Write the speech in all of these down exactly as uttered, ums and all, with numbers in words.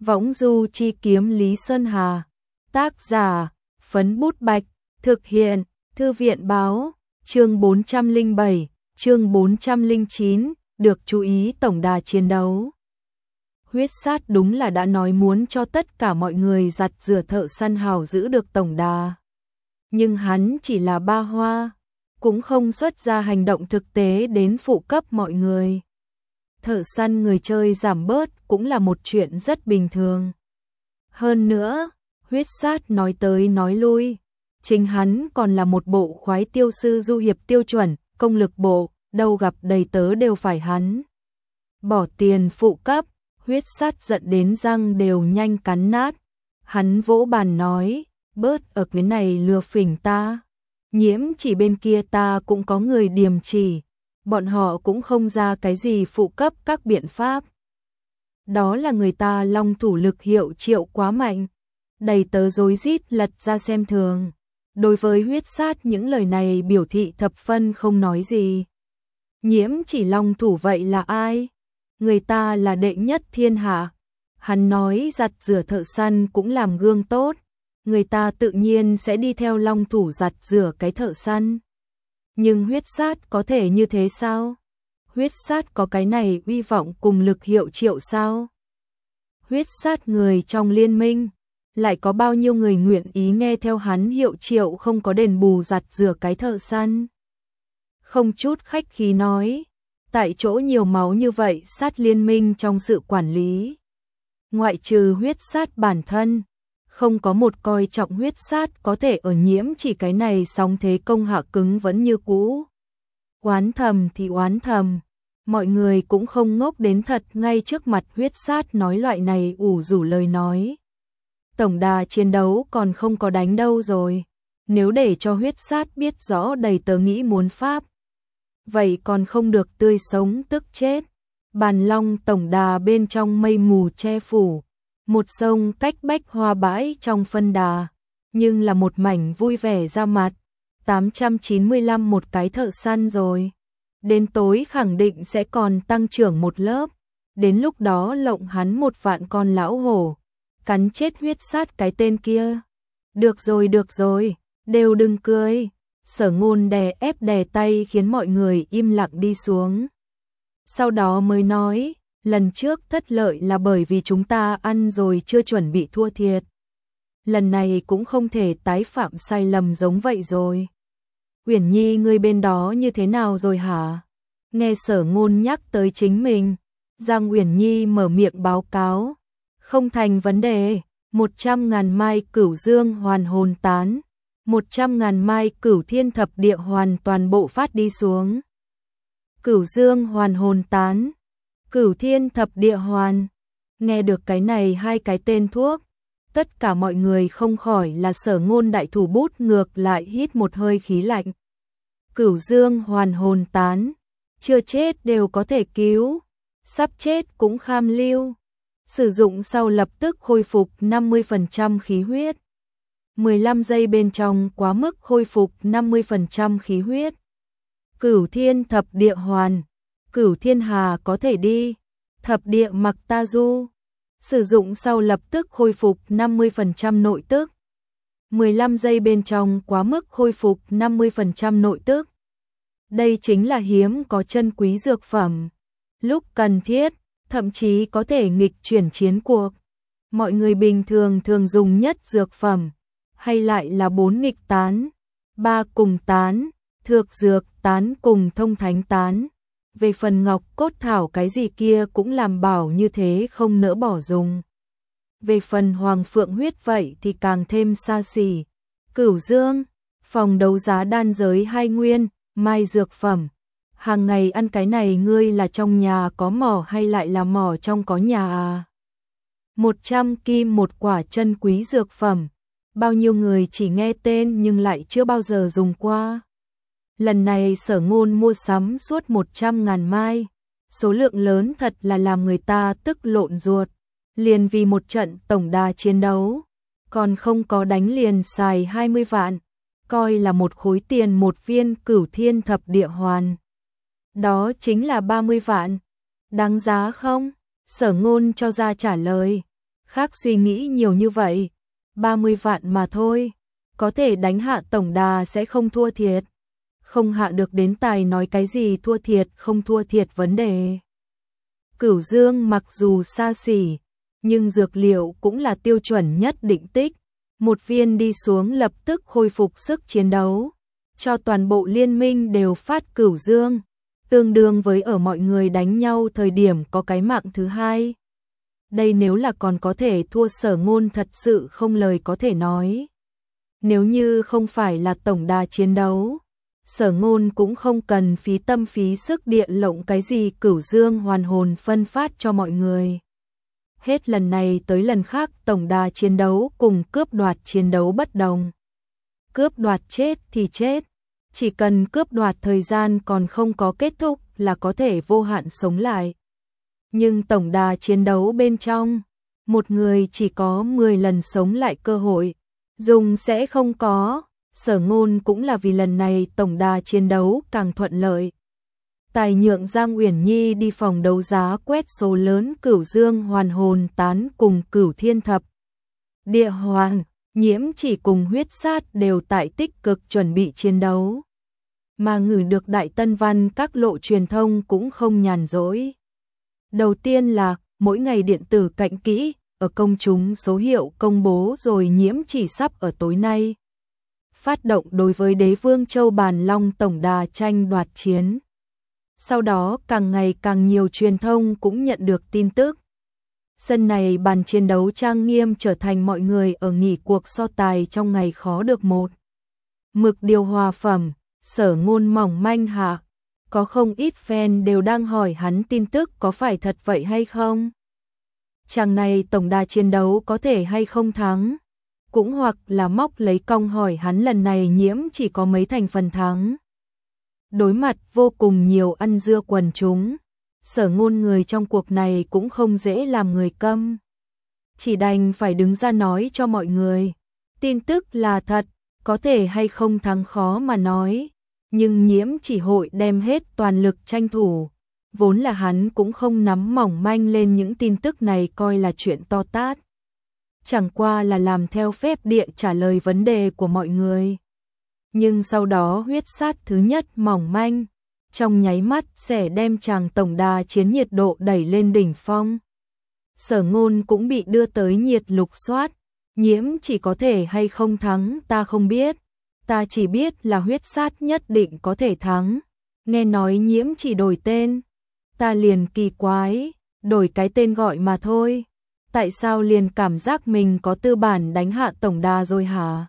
Võng du chi kiếm Lý Sơn Hà. Tác giả, Phấn Bút Bạch. Thực hiện, Thư viện báo. Chương bốn trăm lẻ bảy, chương bốn trăm lẻ chín, được chú ý tổng đà chiến đấu. Huyết sát đúng là đã nói muốn cho tất cả mọi người giặt rửa thợ săn hào giữ được tổng đà. Nhưng hắn chỉ là ba hoa, cũng không xuất ra hành động thực tế đến phụ cấp mọi người. Thợ săn người chơi giảm bớt cũng là một chuyện rất bình thường. Hơn nữa, huyết sát nói tới nói lui, chính hắn còn là một bộ khoái tiêu sư du hiệp tiêu chuẩn, công lực bộ, đâu gặp đầy tớ đều phải hắn bỏ tiền phụ cấp. Huyết sát giận đến răng đều nhanh cắn nát. Hắn vỗ bàn nói, bớt ở cái này lừa phỉnh ta. Nhiễm chỉ bên kia ta cũng có người điềm chỉ. Bọn họ cũng không ra cái gì phụ cấp các biện pháp. Đó là người ta long thủ lực hiệu triệu quá mạnh. Đầy tớ rối rít lật ra xem thường. Đối với huyết sát những lời này biểu thị thập phân không nói gì. Nhiễm chỉ long thủ vậy là ai? Người ta là đệ nhất thiên hạ. Hắn nói giặt rửa thợ săn cũng làm gương tốt. Người ta tự nhiên sẽ đi theo long thủ giặt rửa cái thợ săn. Nhưng huyết sát có thể như thế sao? Huyết sát có cái này uy vọng cùng lực hiệu triệu sao? Huyết sát người trong liên minh, lại có bao nhiêu người nguyện ý nghe theo hắn hiệu triệu không có đền bù giặt rửa cái thợ săn? Không chút khách khí nói, tại chỗ nhiều máu như vậy sát liên minh trong sự quản lý. Ngoại trừ huyết sát bản thân, không có một coi trọng huyết sát có thể ở nhiễm chỉ cái này song thế công hạ cứng vẫn như cũ. Oán thầm thì oán thầm, mọi người cũng không ngốc đến thật ngay trước mặt huyết sát nói loại này ủ rủ lời nói. Tổng đà chiến đấu còn không có đánh đâu rồi, nếu để cho huyết sát biết rõ đầy tớ nghĩ muốn pháp. Vậy còn không được tươi sống tức chết. Bàn long tổng đà bên trong mây mù che phủ. Một sông cách bách hoa bãi trong phân đà. Nhưng là một mảnh vui vẻ ra mặt. tám trăm chín mươi lăm một cái thợ săn rồi. Đến tối khẳng định sẽ còn tăng trưởng một lớp. Đến lúc đó lộng hắn một vạn con lão hổ. Cắn chết huyết sát cái tên kia. Được rồi được rồi, đều đừng cười. Sở Ngôn đè ép đè tay khiến mọi người im lặng đi xuống. Sau đó mới nói, lần trước thất lợi là bởi vì chúng ta ăn rồi chưa chuẩn bị thua thiệt. Lần này cũng không thể tái phạm sai lầm giống vậy rồi. Uyển Nhi ngươi bên đó như thế nào rồi hả? Nghe Sở Ngôn nhắc tới chính mình, Giang Uyển Nhi mở miệng báo cáo. Không thành vấn đề, một trăm ngàn mai cửu dương hoàn hồn tán. Một trăm ngàn mai cửu thiên thập địa hoàn toàn bộ phát đi xuống. Cửu dương hoàn hồn tán, cửu thiên thập địa hoàn. Nghe được cái này hai cái tên thuốc, tất cả mọi người không khỏi là Sở Ngôn đại thủ bút ngược lại hít một hơi khí lạnh. Cửu dương hoàn hồn tán, chưa chết đều có thể cứu, sắp chết cũng kham lưu. Sử dụng sau lập tức khôi phục năm mươi phần trăm khí huyết. mười lăm giây bên trong quá mức khôi phục năm mươi phần trăm khí huyết. Cửu thiên thập địa hoàn, cửu thiên hà có thể đi, thập địa mặc ta du. Sử dụng sau lập tức khôi phục năm mươi phần trăm nội tức. mười lăm giây bên trong quá mức khôi phục năm mươi phần trăm nội tức. Đây chính là hiếm có chân quý dược phẩm. Lúc cần thiết, thậm chí có thể nghịch chuyển chiến cuộc. Mọi người bình thường thường dùng nhất dược phẩm. Hay lại là bốn nghịch tán, ba cùng tán, thược dược tán cùng thông thánh tán. Về phần ngọc cốt thảo cái gì kia cũng làm bảo như thế không nỡ bỏ dùng. Về phần hoàng phượng huyết vậy thì càng thêm xa xỉ. Cửu dương, phòng đấu giá đan giới hai nguyên, mai dược phẩm. Hàng ngày ăn cái này ngươi là trong nhà có mỏ hay lại là mỏ trong có nhà à? một trăm kim một quả chân quý dược phẩm. Bao nhiêu người chỉ nghe tên nhưng lại chưa bao giờ dùng qua. Lần này Sở Ngôn mua sắm suốt một trăm ngàn mai. Số lượng lớn thật là làm người ta tức lộn ruột. Liền vì một trận tổng đà chiến đấu. Còn không có đánh liền xài hai mươi vạn. Coi là một khối tiền một viên cửu thiên thập địa hoàn. Đó chính là ba mươi vạn. Đáng giá không? Sở Ngôn cho ra trả lời. khác suy nghĩ nhiều như vậy, ba mươi vạn mà thôi, có thể đánh hạ tổng đà sẽ không thua thiệt. Không hạ được đến tài nói cái gì thua thiệt không thua thiệt vấn đề. Cửu Dương mặc dù xa xỉ, nhưng dược liệu cũng là tiêu chuẩn nhất định tích, một viên đi xuống lập tức khôi phục sức chiến đấu, cho toàn bộ liên minh đều phát Cửu Dương, tương đương với ở mọi người đánh nhau thời điểm có cái mạng thứ hai. Đây nếu là còn có thể thua Sở Ngôn thật sự không lời có thể nói. Nếu như không phải là tổng đà chiến đấu, Sở Ngôn cũng không cần phí tâm phí sức địa lộng cái gì Cửu Dương hoàn hồn phân phát cho mọi người. Hết lần này tới lần khác tổng đà chiến đấu cùng cướp đoạt chiến đấu bất đồng. Cướp đoạt chết thì chết, chỉ cần cướp đoạt thời gian còn không có kết thúc là có thể vô hạn sống lại. Nhưng tổng đà chiến đấu bên trong, một người chỉ có mười lần sống lại cơ hội, dùng sẽ không có. Sở Ngôn cũng là vì lần này tổng đà chiến đấu càng thuận lợi. Tài nhượng Giang Uyển Nhi đi phòng đấu giá quét số lớn Cửu Dương hoàn hồn tán cùng Cửu Thiên Thập Địa Hoàng, Nhiễm Chỉ cùng Huyết Sát đều tại tích cực chuẩn bị chiến đấu. Mà ngửi được Đại Tân Văn các lộ truyền thông cũng không nhàn rỗi. Đầu tiên là mỗi ngày điện tử cạnh kỹ, ở công chúng số hiệu công bố rồi Nhiễm Chỉ sắp ở tối nay phát động đối với Đế Vương Châu Bàn Long tổng đà tranh đoạt chiến. Sau đó càng ngày càng nhiều truyền thông cũng nhận được tin tức. Sân này bàn chiến đấu trang nghiêm trở thành mọi người ở nghỉ cuộc so tài trong ngày khó được một. Mực điều hòa phẩm, Sở Ngôn mỏng manh hạ, có không ít fan đều đang hỏi hắn tin tức có phải thật vậy hay không. Chàng này tổng đà chiến đấu có thể hay không thắng. Cũng hoặc là móc lấy cong hỏi hắn lần này Nhiễm Chỉ có mấy thành phần thắng. Đối mặt vô cùng nhiều ăn dưa quần chúng, Sở Ngôn người trong cuộc này cũng không dễ làm người câm. Chỉ đành phải đứng ra nói cho mọi người. Tin tức là thật, có thể hay không thắng khó mà nói. Nhưng Nhiễm Chỉ hội đem hết toàn lực tranh thủ. Vốn là hắn cũng không nắm mỏng manh lên những tin tức này coi là chuyện to tát. Chẳng qua là làm theo phép địa trả lời vấn đề của mọi người. Nhưng sau đó Huyết Sát thứ nhất mỏng manh, trong nháy mắt sẽ đem chàng tổng đà chiến nhiệt độ đẩy lên đỉnh phong. Sở Ngôn cũng bị đưa tới nhiệt lục soát, Nhiễm Chỉ có thể hay không thắng ta không biết, ta chỉ biết là Huyết Sát nhất định có thể thắng. Nghe nói Nhiễm Chỉ đổi tên, ta liền kỳ quái, đổi cái tên gọi mà thôi. Tại sao liền cảm giác mình có tư bản đánh hạ tổng đà rồi hả?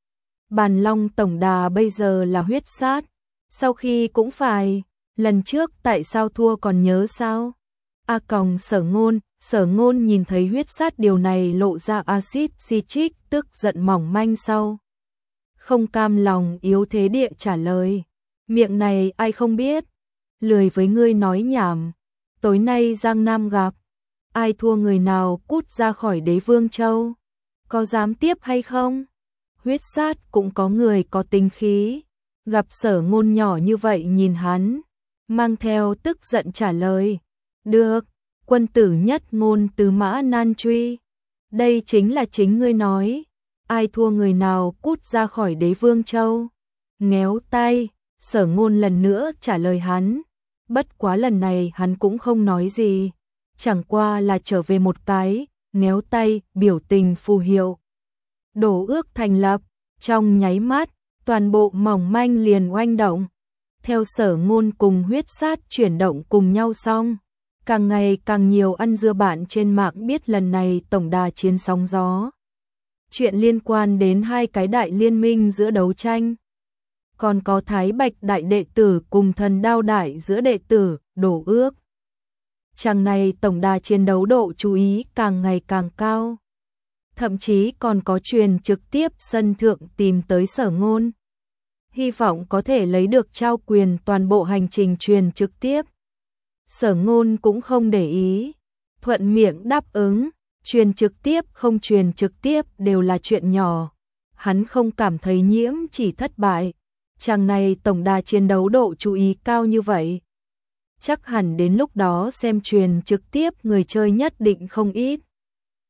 Bàn Long tổng đà bây giờ là Huyết Sát, sau khi cũng phải, lần trước tại sao thua còn nhớ sao? A còng Sở Ngôn, Sở Ngôn nhìn thấy Huyết Sát điều này lộ ra axit citric tức giận mỏng manh sau. Không cam lòng yếu thế địa trả lời, miệng này ai không biết, lười với ngươi nói nhảm, tối nay Giang Nam gặp. Ai thua người nào cút ra khỏi Đế Vương Châu, có dám tiếp hay không? Huyết Sát cũng có người có tính khí, gặp Sở Ngôn nhỏ như vậy nhìn hắn, mang theo tức giận trả lời, được, quân tử nhất ngôn tứ mã nan truy, đây chính là chính ngươi nói, ai thua người nào cút ra khỏi Đế Vương Châu. Ngéo tay, Sở Ngôn lần nữa trả lời hắn, bất quá lần này hắn cũng không nói gì. Chẳng qua là trở về một cái, néo tay, biểu tình phù hiệu. Đổ ước thành lập, trong nháy mắt, toàn bộ mỏng manh liền oanh động. Theo Sở Ngôn cùng Huyết Sát chuyển động cùng nhau xong, càng ngày càng nhiều ăn dưa bạn trên mạng biết lần này tổng đà chiến sóng gió. Chuyện liên quan đến hai cái đại liên minh giữa đấu tranh. Còn có Thái Bạch đại đệ tử cùng Thần Đao đại giữa đệ tử, đổ ước. Chàng này tổng đà chiến đấu độ chú ý càng ngày càng cao. Thậm chí còn có truyền trực tiếp sân thượng tìm tới Sở Ngôn. Hy vọng có thể lấy được trao quyền toàn bộ hành trình truyền trực tiếp. Sở Ngôn cũng không để ý, thuận miệng đáp ứng, truyền trực tiếp không truyền trực tiếp đều là chuyện nhỏ. Hắn không cảm thấy Nhiễm Chỉ thất bại, chàng này tổng đà chiến đấu độ chú ý cao như vậy. Chắc hẳn đến lúc đó xem truyền trực tiếp người chơi nhất định không ít.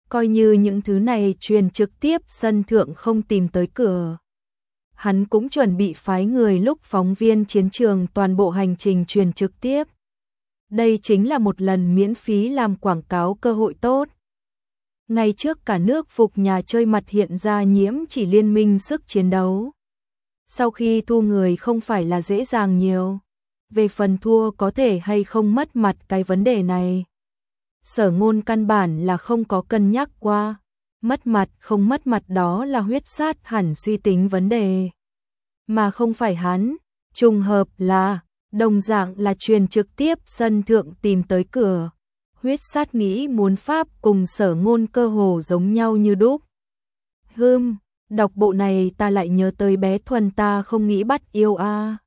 Coi như những thứ này truyền trực tiếp sân thượng không tìm tới cửa. Hắn cũng chuẩn bị phái người lúc phóng viên chiến trường toàn bộ hành trình truyền trực tiếp. Đây chính là một lần miễn phí làm quảng cáo cơ hội tốt. Ngay trước cả nước phục nhà chơi mặt hiện ra Nhiễm Chỉ liên minh sức chiến đấu. Sau khi thu người không phải là dễ dàng nhiều. Về phần thua có thể hay không mất mặt cái vấn đề này. Sở Ngôn căn bản là không có cân nhắc qua. Mất mặt không mất mặt đó là Huyết Sát hẳn suy tính vấn đề. Mà không phải hắn, trùng hợp là, đồng dạng là truyền trực tiếp sân thượng tìm tới cửa. Huyết Sát nghĩ muốn pháp cùng Sở Ngôn cơ hồ giống nhau như đúc. Hừm, đọc bộ này ta lại nhớ tới bé Thuần ta không nghĩ bắt yêu a.